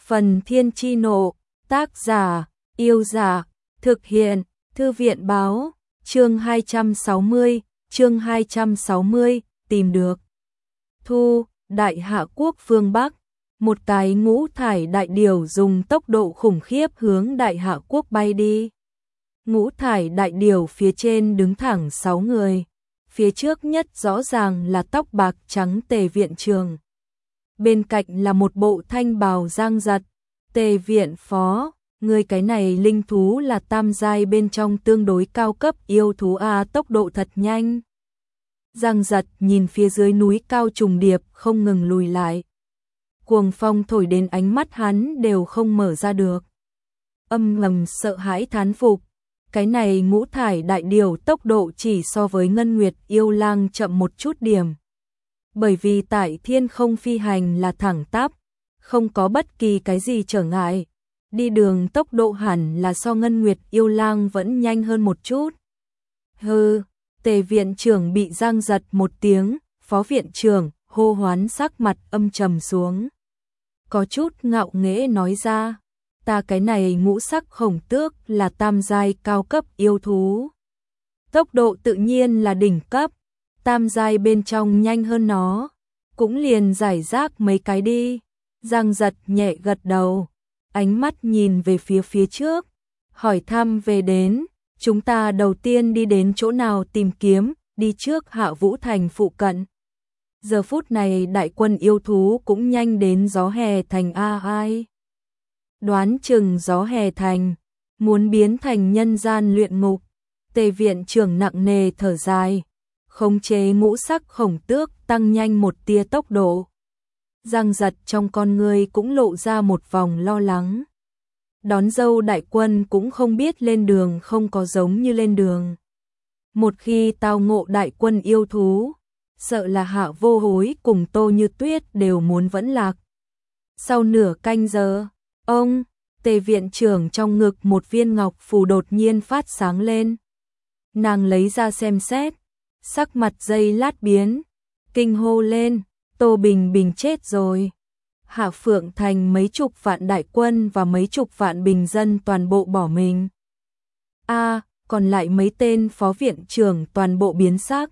Phần Thiên Chi Nộ, tác giả, Yêu Giả, thực hiện, Thư viện báo, chương 260, tìm được. Thu, Đại Hạ Quốc phương Bắc, một cái ngũ thải đại điểu dùng tốc độ khủng khiếp hướng Đại Hạ Quốc bay đi. Ngũ thải đại điểu phía trên đứng thẳng 6 người, phía trước nhất rõ ràng là tóc bạc trắng Tề viện trưởng. Bên cạnh là một bộ thanh bào Giang Giật, Tề viện phó, người cái này linh thú là tam giai bên trong tương đối cao cấp yêu thú tốc độ thật nhanh. Giang Giật nhìn phía dưới núi cao trùng điệp không ngừng lùi lại. Cuồng phong thổi đến ánh mắt hắn đều không mở ra được. Âm ngầm sợ hãi thán phục, cái này ngũ thải đại điểu tốc độ chỉ so với Ngân Nguyệt yêu lang chậm một chút điểm. Bởi vì tại thiên không phi hành là thẳng tắp, không có bất kỳ cái gì trở ngại. Đi đường tốc độ hẳn là so Ngân Nguyệt yêu lang vẫn nhanh hơn một chút. Hừ, Tề viện trưởng bị Giang Giật một tiếng, phó viện trưởng hô hoán sắc mặt âm trầm xuống. Có chút ngạo nghễ nói ra, ta cái này ngũ sắc khổng tước là tam giai cao cấp yêu thú. Tốc độ tự nhiên là đỉnh cấp, tam giai bên trong nhanh hơn nó, cũng liền giải rác mấy cái đi. Giang Giật nhẹ gật đầu, ánh mắt nhìn về phía trước, hỏi thăm về đến, chúng ta đầu tiên đi đến chỗ nào tìm kiếm, đi trước Hạ Vũ Thành phụ cận. Giờ phút này đại quân yêu thú cũng nhanh đến Gió Hè Thành ai. Đoán chừng Gió Hè Thành, muốn biến thành nhân gian luyện ngục. Tề viện trưởng nặng nề thở dài, khống chế ngũ sắc khổng tước tăng nhanh một tia tốc độ. Giang Giật trong con người cũng lộ ra một vòng lo lắng. Đón dâu đại quân cũng không biết lên đường không có giống như lên đường. Một khi tao ngộ đại quân yêu thú, sợ là Hạ Vô Hối cùng Tô Như Tuyết đều muốn vẫn lạc. Sau nửa canh giờ, ông, Tề viện trưởng trong ngực một viên ngọc phù đột nhiên phát sáng lên. Nàng lấy ra xem xét, sắc mặt giây lát biến, kinh hô lên, Tô Bình Bình chết rồi. Hạ Phượng Thành mấy chục vạn đại quân và mấy chục vạn bình dân toàn bộ bỏ mình. Còn lại mấy tên phó viện trưởng toàn bộ biến sắc.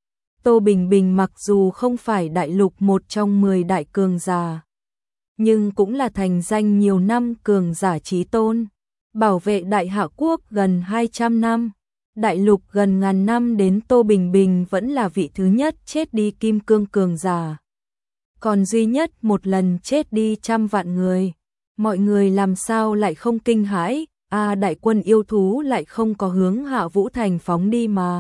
Tô Bình Bình mặc dù không phải đại lục một trong 10 đại cường giả, nhưng cũng là thành danh nhiều năm cường giả chí tôn, bảo vệ Đại Hạ Quốc gần 200 năm, đại lục gần ngàn năm đến Tô Bình Bình vẫn là vị thứ nhất chết đi kim cương cường giả. Còn duy nhất một lần chết đi trăm vạn người, mọi người làm sao lại không kinh hãi, đại quân yêu thú lại không có hướng Hạ Vũ Thành phóng đi mà.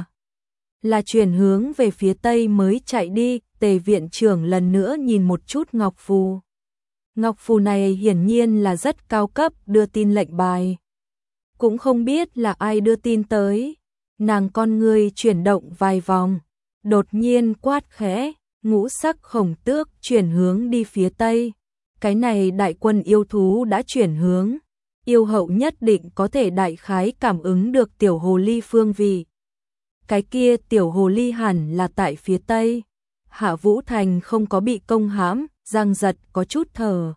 Là chuyển hướng về phía tây mới chạy đi. Tề viện trưởng lần nữa nhìn một chút ngọc phù. Ngọc phù này hiển nhiên là rất cao cấp, đưa tin lệnh bài. Cũng không biết là ai đưa tin tới. Nàng con người chuyển động vài vòng, đột nhiên quát khẽ, ngũ sắc khổng tước chuyển hướng đi phía tây. Cái này đại quân yêu thú đã chuyển hướng. Yêu hậu nhất định có thể đại khái cảm ứng được tiểu hồ ly phương vị. Cái kia tiểu hồ ly hẳn là tại phía tây. Hạ Vũ Thành không có bị công hãm, Giang Giật có chút thở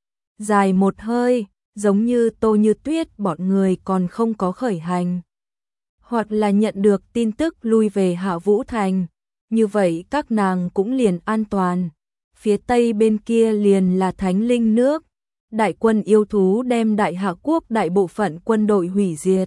dài một hơi, giống như Tô Như Tuyết bọn người còn không có khởi hành, hoặc là nhận được tin tức lui về Hạ Vũ Thành, như vậy các nàng cũng liền an toàn. Phía tây bên kia liền là Thánh Linh nước, đại quân yêu thú đem Đại Hạ Quốc đại bộ phận quân đội hủy diệt,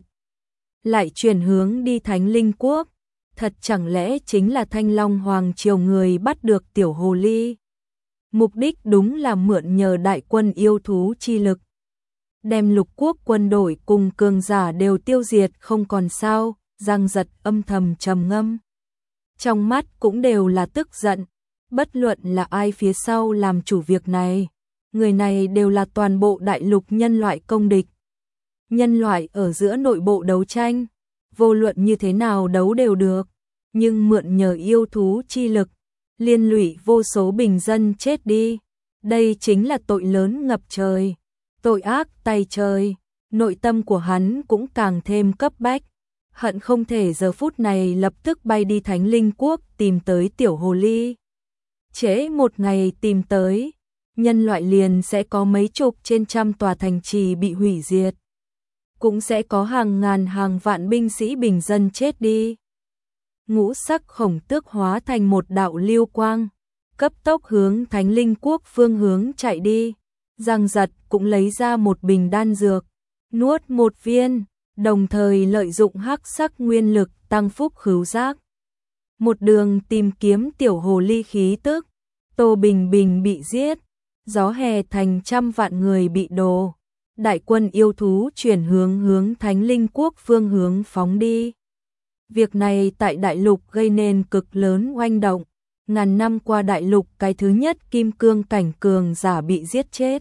lại chuyển hướng đi Thánh Linh Quốc. Thật chẳng lẽ chính là Thanh Long Hoàng triều người bắt được tiểu hồ ly? Mục đích đúng là mượn nhờ đại quân yêu thú chi lực, đem lục quốc quân đội cùng cường giả đều tiêu diệt không còn sao. Giang Giật âm thầm trầm ngâm, trong mắt cũng đều là tức giận. Bất luận là ai phía sau làm chủ việc này, người này đều là toàn bộ đại lục nhân loại công địch. Nhân loại ở giữa nội bộ đấu tranh, vô luận như thế nào đấu đều được, nhưng mượn nhờ yêu thú chi lực, liên lụy vô số bình dân chết đi. Đây chính là tội lớn ngập trời, tội ác tày trời. Nội tâm của hắn cũng càng thêm cấp bách, hận không thể giờ phút này lập tức bay đi Thánh Linh Quốc tìm tới tiểu hồ ly. Trễ một ngày tìm tới, nhân loại liền sẽ có mấy chục trên trăm tòa thành trì bị hủy diệt. Cũng sẽ có hàng ngàn hàng vạn binh sĩ bình dân chết đi. Ngũ sắc khổng tước hóa thành một đạo lưu quang, cấp tốc hướng Thánh Linh Quốc phương hướng chạy đi. Giang Giật cũng lấy ra một bình đan dược, nuốt một viên, đồng thời lợi dụng hắc sắc nguyên lực tăng phúc khứu giác. Một đường tìm kiếm tiểu hồ ly khí tức. Tô Bình Bình bị giết, gió hè thành trăm vạn người bị đổ. Đại quân yêu thú chuyển hướng Thánh Linh Quốc phương hướng phóng đi. Việc này tại đại lục gây nên cực lớn oanh động. Ngàn năm qua đại lục cái thứ nhất kim cương cảnh cường giả bị giết chết.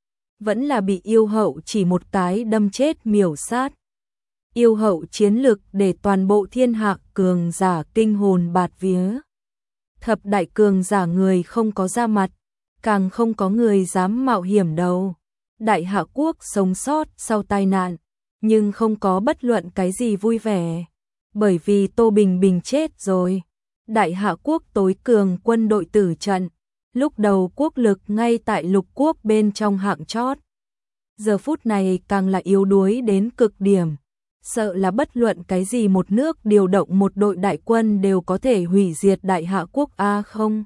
Vẫn là bị yêu hậu chỉ một cái đâm chết miểu sát. Yêu hậu chiến lực để toàn bộ thiên hạ cường giả kinh hồn bạt vía. Thập đại cường giả người không có ra mặt, càng không có người dám mạo hiểm đâu. Đại Hạ Quốc sống sót sau tai nạn, nhưng không có bất luận cái gì vui vẻ. Bởi vì Tô Bình Bình chết rồi. Đại Hạ Quốc tối cường quân đội tử trận, lúc đầu quốc lực ngay tại lục quốc bên trong hạng chót. Giờ phút này càng là yếu đuối đến cực điểm. Sợ là bất luận cái gì một nước điều động một đội đại quân đều có thể hủy diệt Đại Hạ Quốc a không.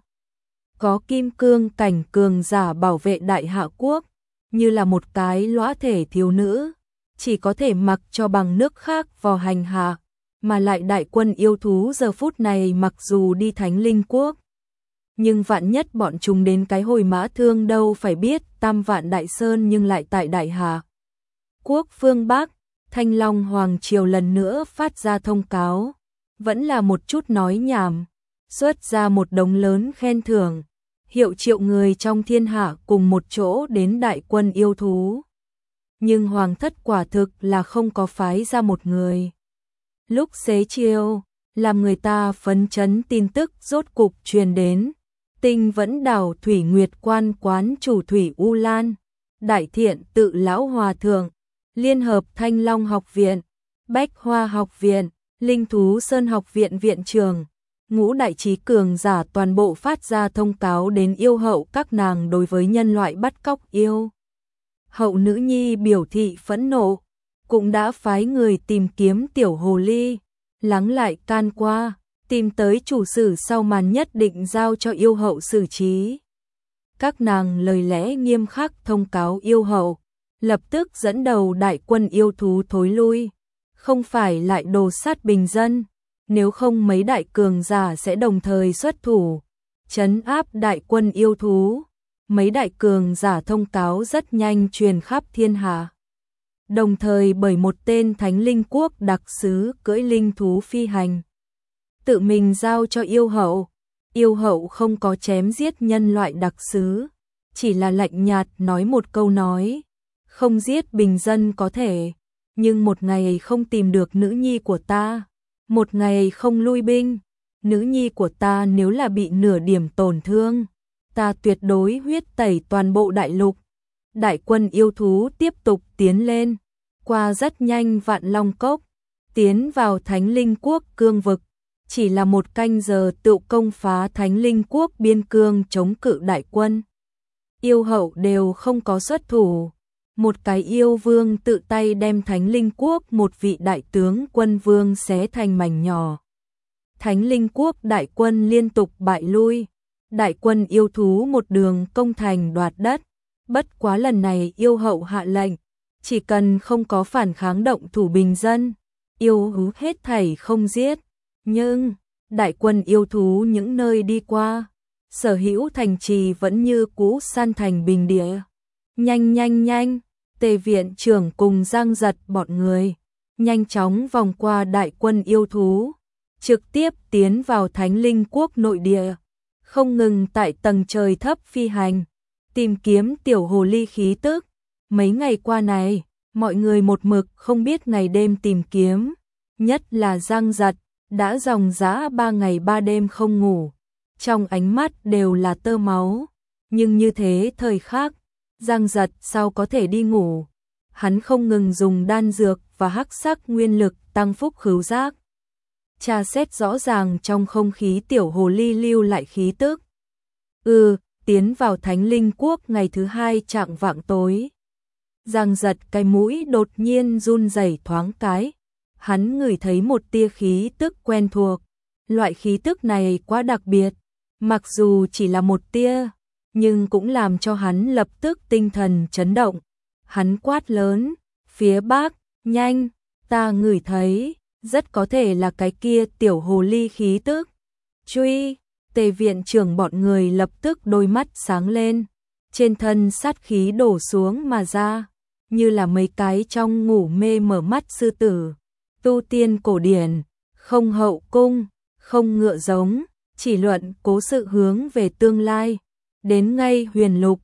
Có kim cương cảnh cường giả bảo vệ Đại Hạ Quốc, như là một cái lõa thể thiếu nữ, chỉ có thể mặc cho bằng nước khác vào hành hạ, mà lại đại quân yêu thú giờ phút này mặc dù đi Thánh Linh Quốc. Nhưng vạn nhất bọn chúng đến cái hồi mã thương đâu phải biết tam vạn đại sơn nhưng lại tại Đại Hạ Quốc phương Bắc. Thanh Long Hoàng Triều lần nữa phát ra thông cáo, vẫn là một chút nói nhảm, xuất ra một đống lớn khen thưởng, hiệu triệu người trong thiên hạ cùng một chỗ đến đại quân yêu thú. Nhưng Hoàng thất quả thực là không có phái ra một người. Lúc xế chiều, làm người ta phấn chấn tin tức rốt cục truyền đến, Tinh Vẫn Đảo Thủy Nguyệt Quan quán chủ Thủy U Lan, Đại Thiện Tự Lão Hòa Thượng, Liên hợp Thanh Long Học Viện, Bách Hoa Học Viện, Linh Thú Sơn Học Viện Viện trưởng, ngũ đại trí cường giả toàn bộ phát ra thông cáo đến yêu hậu các nàng đối với nhân loại bắt cóc yêu hậu nữ nhi biểu thị phẫn nộ, cũng đã phái người tìm kiếm tiểu hồ ly, lắng lại can qua, tìm tới chủ sử sau màn nhất định giao cho yêu hậu xử trí. Các nàng lời lẽ nghiêm khắc thông cáo yêu hậu, lập tức dẫn đầu đại quân yêu thú thối lui, không phải lại đồ sát bình dân, nếu không mấy đại cường giả sẽ đồng thời xuất thủ, trấn áp đại quân yêu thú. Mấy đại cường giả thông cáo rất nhanh truyền khắp thiên hạ. Đồng thời bởi một tên Thánh Linh Quốc đặc sứ cưỡi linh thú phi hành, tự mình giao cho yêu hậu. Yêu hậu không có chém giết nhân loại đặc sứ, chỉ là lạnh nhạt nói một câu nói, không giết bình dân có thể, nhưng một ngày không tìm được nữ nhi của ta, một ngày không lui binh, nữ nhi của ta nếu là bị nửa điểm tổn thương, ta tuyệt đối huyết tẩy toàn bộ đại lục. Đại quân yêu thú tiếp tục tiến lên, qua rất nhanh Vạn Long Cốc, tiến vào Thánh Linh Quốc cương vực, chỉ là một canh giờ tự công phá Thánh Linh Quốc biên cương chống cự đại quân. Yêu hậu đều không có xuất thủ, một cái yêu vương tự tay đem Thánh Linh Quốc một vị đại tướng quân vương xé thành mảnh nhỏ. Thánh Linh Quốc đại quân liên tục bại lui, đại quân yêu thú một đường công thành đoạt đất, bất quá lần này yêu hậu hạ lệnh, chỉ cần không có phản kháng động thủ bình dân, yêu thú hết thảy không giết. Nhưng, đại quân yêu thú những nơi đi qua, sở hữu thành trì vẫn như cũ san thành bình địa. Nhanh, Tề viện trưởng cùng Giang Giật bọn người, nhanh chóng vòng qua đại quân yêu thú, trực tiếp tiến vào Thánh Linh Quốc nội địa, không ngừng tại tầng trời thấp phi hành, tìm kiếm tiểu hồ ly khí tức. Mấy ngày qua này, mọi người một mực không biết ngày đêm tìm kiếm, nhất là Giang Giật, đã dòng dã 3 ngày 3 đêm không ngủ, trong ánh mắt đều là tơ máu, nhưng như thế thời khắc, Giang Giật sao có thể đi ngủ, hắn không ngừng dùng đan dược và hắc sắc nguyên lực tăng phúc khứu giác. Tra xét rõ ràng trong không khí tiểu hồ ly lưu lại khí tức. tiến vào Thánh Linh Quốc ngày thứ 2 chạng vạng tối. Giang Giật cái mũi đột nhiên run rẩy thoáng cái, hắn ngửi thấy một tia khí tức quen thuộc, loại khí tức này quá đặc biệt, mặc dù chỉ là một tia, nhưng cũng làm cho hắn lập tức tinh thần chấn động. Hắn quát lớn, phía bắc, nhanh, ta ngửi thấy, rất có thể là cái kia tiểu hồ ly khí tức. Truy, Tề viện trưởng bọn người lập tức đôi mắt sáng lên, trên thân sát khí đổ xuống mà ra, như là mấy cái trong ngủ mê mở mắt sư tử. Tu tiên cổ điển, không hậu cung, không ngựa giống, chỉ luận cố sự hướng về tương lai. Đến ngay huyền lục,